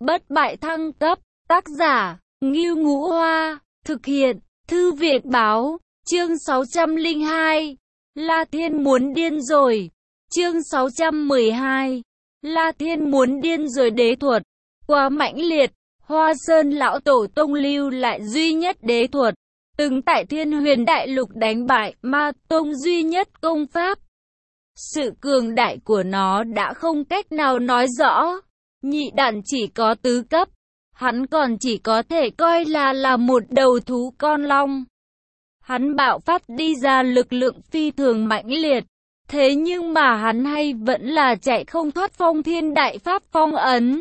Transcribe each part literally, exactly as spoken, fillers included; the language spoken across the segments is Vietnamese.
bất bại thăng cấp, tác giả, Ngưu Ngũ Hoa, thực hiện, Thư viện báo, chương sáu trăm lẻ hai, La Thiên muốn điên rồi, chương sáu trăm mười hai, La Thiên muốn điên rồi đế thuật, quá mãnh liệt, Hoa Sơn lão tổ tông lưu lại duy nhất đế thuật, từng tại Thiên Huyền Đại Lục đánh bại Ma Tông duy nhất công pháp. Sự cường đại của nó đã không cách nào nói rõ. Nhị đản chỉ có tứ cấp, hắn còn chỉ có thể coi là là một đầu thú con long. Hắn bạo phát đi ra lực lượng phi thường mãnh liệt, thế nhưng mà hắn hay vẫn là chạy không thoát Phong Thiên Đại Pháp phong ấn.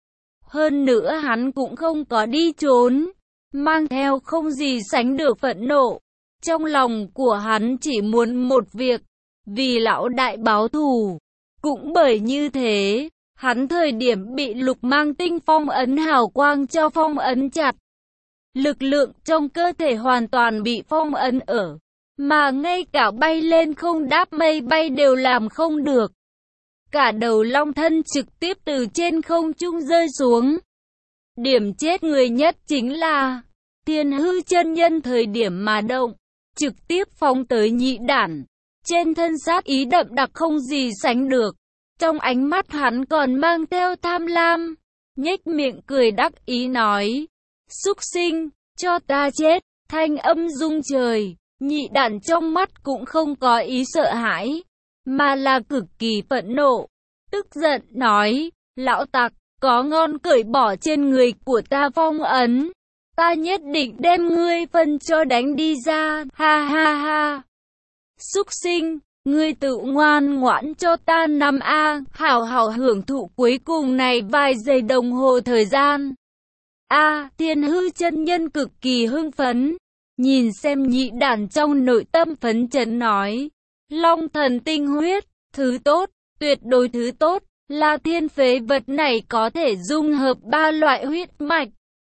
Hơn nữa hắn cũng không có đi trốn, mang theo không gì sánh được phẫn nộ. Trong lòng của hắn chỉ muốn một việc, vì lão đại báo thù. Cũng bởi như thế, hắn thời điểm bị lục mang tinh phong ấn hào quang cho phong ấn chặt. Lực lượng trong cơ thể hoàn toàn bị phong ấn ở, mà ngay cả bay lên không đáp mây bay đều làm không được. Cả đầu long thân trực tiếp từ trên không trung rơi xuống. Điểm chết người nhất chính là Thiên Hư chân nhân thời điểm mà động, trực tiếp phóng tới nhị đản. Trên thân sát ý đậm đặc không gì sánh được. Trong ánh mắt hắn còn mang theo tham lam, nhếch miệng cười đắc ý nói: "Súc sinh, cho ta chết!" Thanh âm rung trời, nhị đản trong mắt cũng không có ý sợ hãi, mà là cực kỳ phẫn nộ, tức giận nói: "Lão tặc, có ngon cởi bỏ trên người của ta phong ấn, ta nhất định đem ngươi phân cho đánh đi ra, ha ha ha! Súc sinh, ngươi tự ngoan ngoãn cho ta nằm a, hảo hảo hưởng thụ cuối cùng này vài giây đồng hồ thời gian." A, Thiên Hư chân nhân cực kỳ hưng phấn, nhìn xem nhị đản trong nội tâm phấn chấn nói: "Long thần tinh huyết, thứ tốt, tuyệt đối thứ tốt, là thiên phế vật này có thể dung hợp ba loại huyết mạch.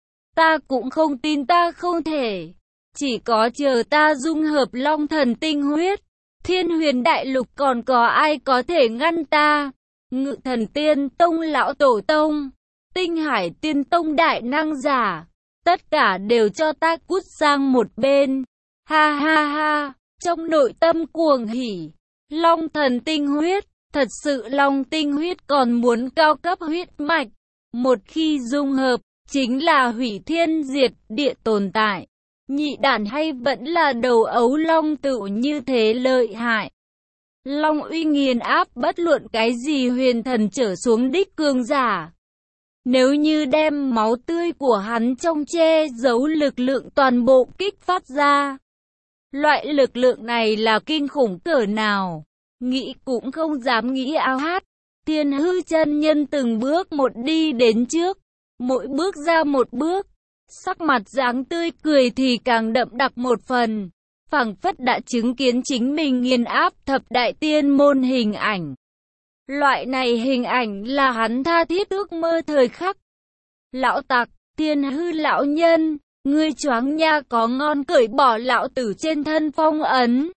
Ta cũng không tin ta không thể, chỉ có chờ ta dung hợp long thần tinh huyết, Thiên Huyền Đại Lục còn có ai có thể ngăn ta?" Ngự Thần Tiên Tông lão tổ tông, Tinh Hải Tiên Tông đại năng giả, tất cả đều cho ta cút sang một bên. Ha ha ha, trong nội tâm cuồng hỉ, long thần tinh huyết, thật sự long tinh huyết còn muốn cao cấp huyết mạch, một khi dung hợp, chính là hủy thiên diệt địa tồn tại. Nhị đản hay vẫn là đầu ấu long tự như thế lợi hại. Long uy nghiền áp bất luận cái gì huyền thần trở xuống đích cường giả. Nếu như đem máu tươi của hắn trong che giấu lực lượng toàn bộ kích phát ra, loại lực lượng này là kinh khủng cỡ nào, nghĩ cũng không dám nghĩ. Ao hát, Thiên Hư chân nhân từng bước một đi đến trước, mỗi bước ra một bước, sắc mặt dáng tươi cười thì càng đậm đặc một phần, phảng phất đã chứng kiến chính mình nghiền áp thập đại tiên môn hình ảnh. Loại này hình ảnh là hắn tha thiết ước mơ thời khắc. Lão tặc, Thiên Hư lão nhân, ngươi choáng nha, có ngon cởi bỏ lão tử trên thân phong ấn.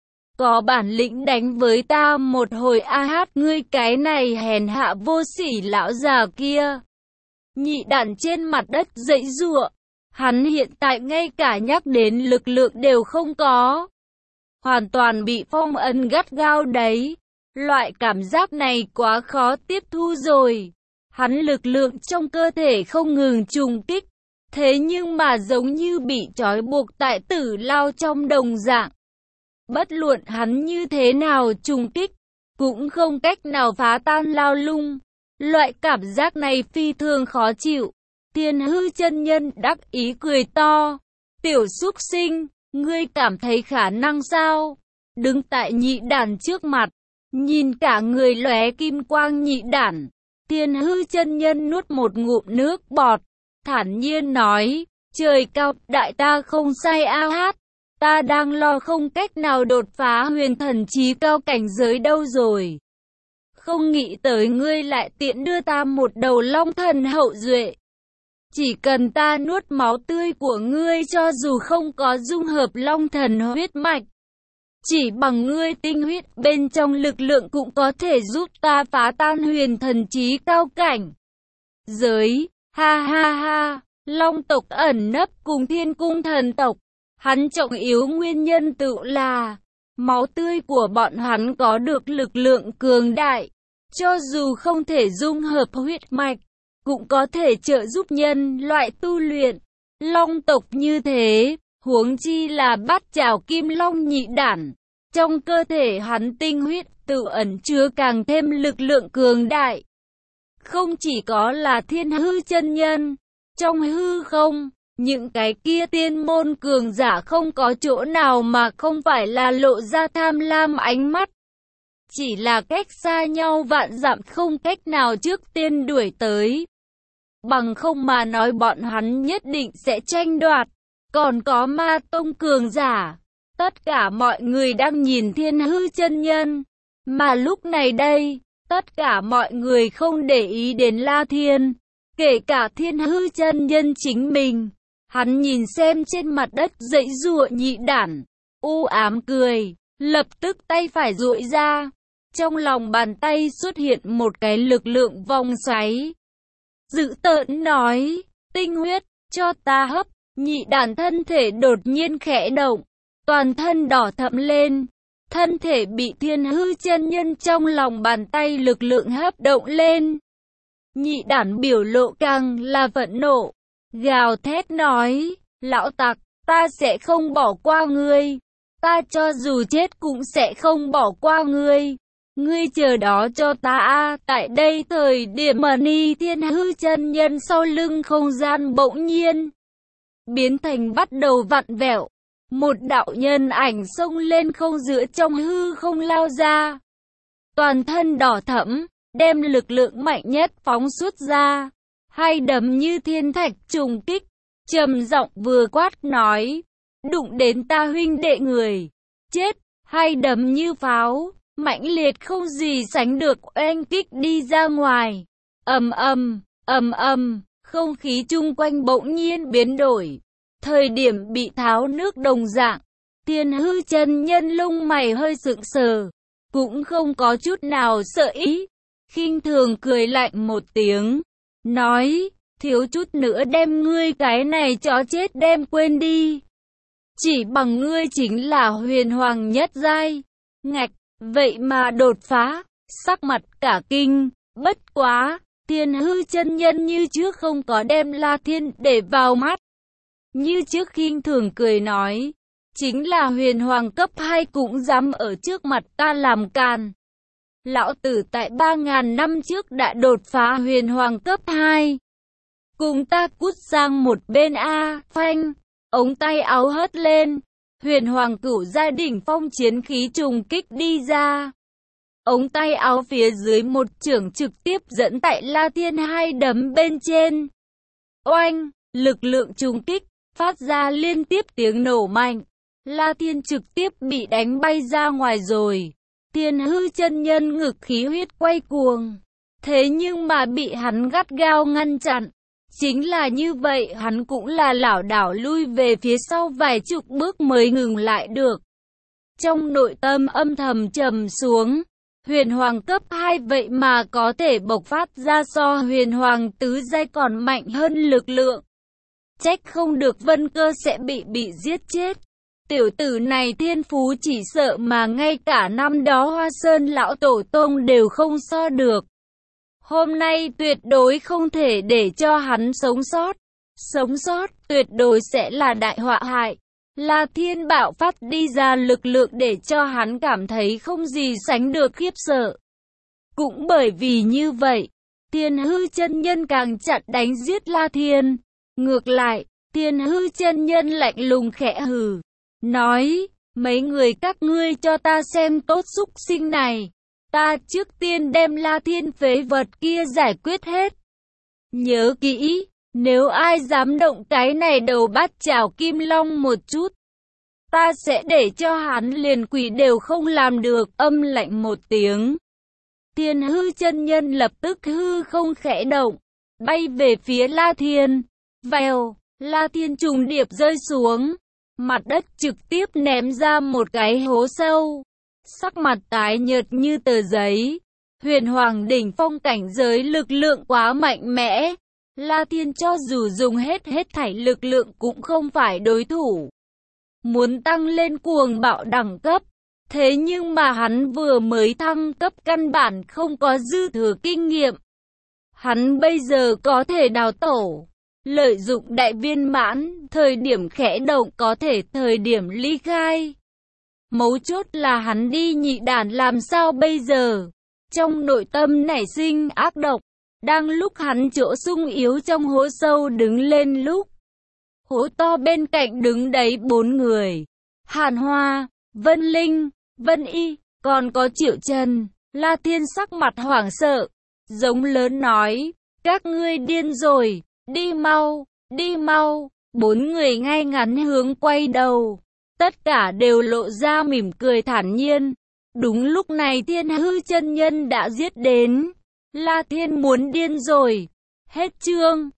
Có bản lĩnh đánh với ta một hồi a hát, ngươi cái này hèn hạ vô sỉ lão già kia. Nhị đản trên mặt đất giãy giụa, hắn hiện tại ngay cả nhắc đến lực lượng đều không có. Hoàn toàn bị phong ấn gắt gao đấy. Loại cảm giác này quá khó tiếp thu rồi. Hắn lực lượng trong cơ thể không ngừng trùng kích, thế nhưng mà giống như bị trói buộc tại tử lao trong đồng dạng. Bất luận hắn như thế nào trùng kích, cũng không cách nào phá tan lao lung. Loại cảm giác này phi thường khó chịu. Thiên Hư chân nhân đắc ý cười to: "Tiểu súc sinh, ngươi cảm thấy khả năng sao?" Đứng tại nhị đản trước mặt, nhìn cả người lóe kim quang nhị đản, Thiên Hư chân nhân nuốt một ngụm nước bọt, thản nhiên nói: "Trời cao, đại ta không sai a hát, ta đang lo không cách nào đột phá huyền thần chí cao cảnh giới đâu rồi. Không nghĩ tới ngươi lại tiện đưa ta một đầu long thần hậu duệ. Chỉ cần ta nuốt máu tươi của ngươi, cho dù không có dung hợp long thần huyết mạch, chỉ bằng ngươi tinh huyết bên trong lực lượng cũng có thể giúp ta phá tan huyền thần chí cao cảnh giới." Ha ha ha, Long tộc ẩn nấp cùng Thiên cung thần tộc. Hắn trọng yếu nguyên nhân tự là máu tươi của bọn hắn có được lực lượng cường đại. Cho dù không thể dung hợp huyết mạch, cũng có thể trợ giúp nhân loại tu luyện. Long tộc như thế, huống chi là bát chảo kim long nhị đản. Trong cơ thể hắn tinh huyết tự ẩn chứa càng thêm lực lượng cường đại. Không chỉ có là Thiên hư chân nhân, trong hư không, những cái kia tiên môn cường giả không có chỗ nào mà không phải là lộ ra tham lam ánh mắt. Chỉ là cách xa nhau vạn dặm không cách nào trước tiên đuổi tới. Bằng không mà nói bọn hắn nhất định sẽ tranh đoạt. Còn có ma tông cường giả. Tất cả mọi người đang nhìn Thiên hư chân nhân. Mà lúc này đây, tất cả mọi người không để ý đến La Thiên. Kể cả Thiên hư chân nhân chính mình. Hắn nhìn xem trên mặt đất dãy giụa nhị đản. U ám cười. Lập tức tay phải duỗi ra. Trong lòng bàn tay xuất hiện một cái lực lượng vòng xoáy. Dữ tợn nói, tinh huyết, cho ta hấp. Nhị đản thân thể đột nhiên khẽ động. Toàn thân đỏ thẫm lên. Thân thể bị Thiên hư chân nhân trong lòng bàn tay lực lượng hấp động lên. Nhị đản biểu lộ càng là vận nộ. Gào thét nói, lão tặc, ta sẽ không bỏ qua ngươi. Ta cho dù chết cũng sẽ không bỏ qua ngươi. Ngươi chờ đó cho ta a. Tại đây thời điểm mà Ni Thiên hư chân nhân sau lưng không gian bỗng nhiên biến thành bắt đầu vặn vẹo. Một đạo nhân ảnh xông lên không giữa trong hư không lao ra. Toàn thân đỏ thẫm, đem lực lượng mạnh nhất phóng xuất ra. Hai đấm như thiên thạch trùng kích, trầm giọng vừa quát nói, đụng đến ta huynh đệ người, chết. Hai đấm như pháo, mãnh liệt không gì sánh được oanh kích đi ra ngoài. Ầm ầm, ầm ầm, không khí chung quanh bỗng nhiên biến đổi. Thời điểm bị tháo nước đồng dạng, Thiên hư chân nhân lông mày hơi sững sờ, cũng không có chút nào sợ ý, khinh thường cười lạnh một tiếng, nói, thiếu chút nữa đem ngươi cái này chó chết đem quên đi. Chỉ bằng ngươi chính là huyền hoàng nhất giai. Ngạch, vậy mà đột phá, sắc mặt cả kinh, bất quá, Thiên hư chân nhân như trước không có đem La Thiên để vào mắt. Như trước khinh thường cười nói, chính là huyền hoàng cấp hai cũng dám ở trước mặt ta làm càn. Lão tử tại ba ngàn năm trước đã đột phá huyền hoàng cấp hai. Cùng ta cút sang một bên a. Phanh, ống tay áo hất lên, huyền hoàng cửu giai đỉnh phong chiến khí trùng kích đi ra. Ống tay áo phía dưới một chưởng trực tiếp dẫn tại La Thiên hai đấm bên trên. Oanh, lực lượng trùng kích, phát ra liên tiếp tiếng nổ mạnh. La Thiên trực tiếp bị đánh bay ra ngoài rồi. Thiên hư chân nhân ngực khí huyết quay cuồng. Thế nhưng mà bị hắn gắt gao ngăn chặn. Chính là như vậy hắn cũng là lảo đảo lui về phía sau vài chục bước mới ngừng lại được. Trong nội tâm âm thầm trầm xuống. Huyền hoàng cấp hai vậy mà có thể bộc phát ra so huyền hoàng tứ giai còn mạnh hơn lực lượng. Trách không được Vân Cơ sẽ bị bị giết chết. Tiểu tử này thiên phú chỉ sợ mà ngay cả năm đó Hoa Sơn lão tổ tông đều không so được. Hôm nay tuyệt đối không thể để cho hắn sống sót. Sống sót tuyệt đối sẽ là đại họa hại. La Thiên bạo phát đi ra lực lượng để cho hắn cảm thấy không gì sánh được khiếp sợ. Cũng bởi vì như vậy, Thiên hư chân nhân càng chặn đánh giết La Thiên. Ngược lại, Thiên hư chân nhân lạnh lùng khẽ hừ, nói, mấy người các ngươi cho ta xem tốt xúc sinh này. Ta trước tiên đem La Thiên phế vật kia giải quyết hết. Nhớ kỹ, nếu ai dám động cái này đầu bát chảo kim long một chút, ta sẽ để cho hắn liền quỷ đều không làm được. Âm lạnh một tiếng. Thiên hư chân nhân lập tức hư không khẽ động, bay về phía La Thiên. Vèo, La Thiên trùng điệp rơi xuống. Mặt đất trực tiếp ném ra một cái hố sâu. Sắc mặt tái nhợt như tờ giấy. Huyền hoàng đỉnh phong cảnh giới lực lượng quá mạnh mẽ. La Thiên cho dù dùng hết hết thảy lực lượng cũng không phải đối thủ. Muốn tăng lên cuồng bạo đẳng cấp, thế nhưng mà hắn vừa mới thăng cấp căn bản không có dư thừa kinh nghiệm. Hắn bây giờ có thể đào tổ, lợi dụng đại viên mãn, thời điểm khẽ động có thể thời điểm ly khai. Mấu chốt là hắn đi nhị đàn làm sao bây giờ? Trong nội tâm nảy sinh ác độc, đang lúc hắn chỗ sung yếu trong hố sâu đứng lên lúc. Hố to bên cạnh đứng đấy bốn người. Hàn Hoa, Vân Linh, Vân Y, còn có Triệu Trần. La Thiên sắc mặt hoảng sợ, giống lớn nói, các ngươi điên rồi, đi mau, đi mau. Bốn người ngay ngắn hướng quay đầu, tất cả đều lộ ra mỉm cười thản nhiên. Đúng lúc này Thiên Hư chân nhân đã giết đến. La Thiên muốn điên rồi. Hết chương.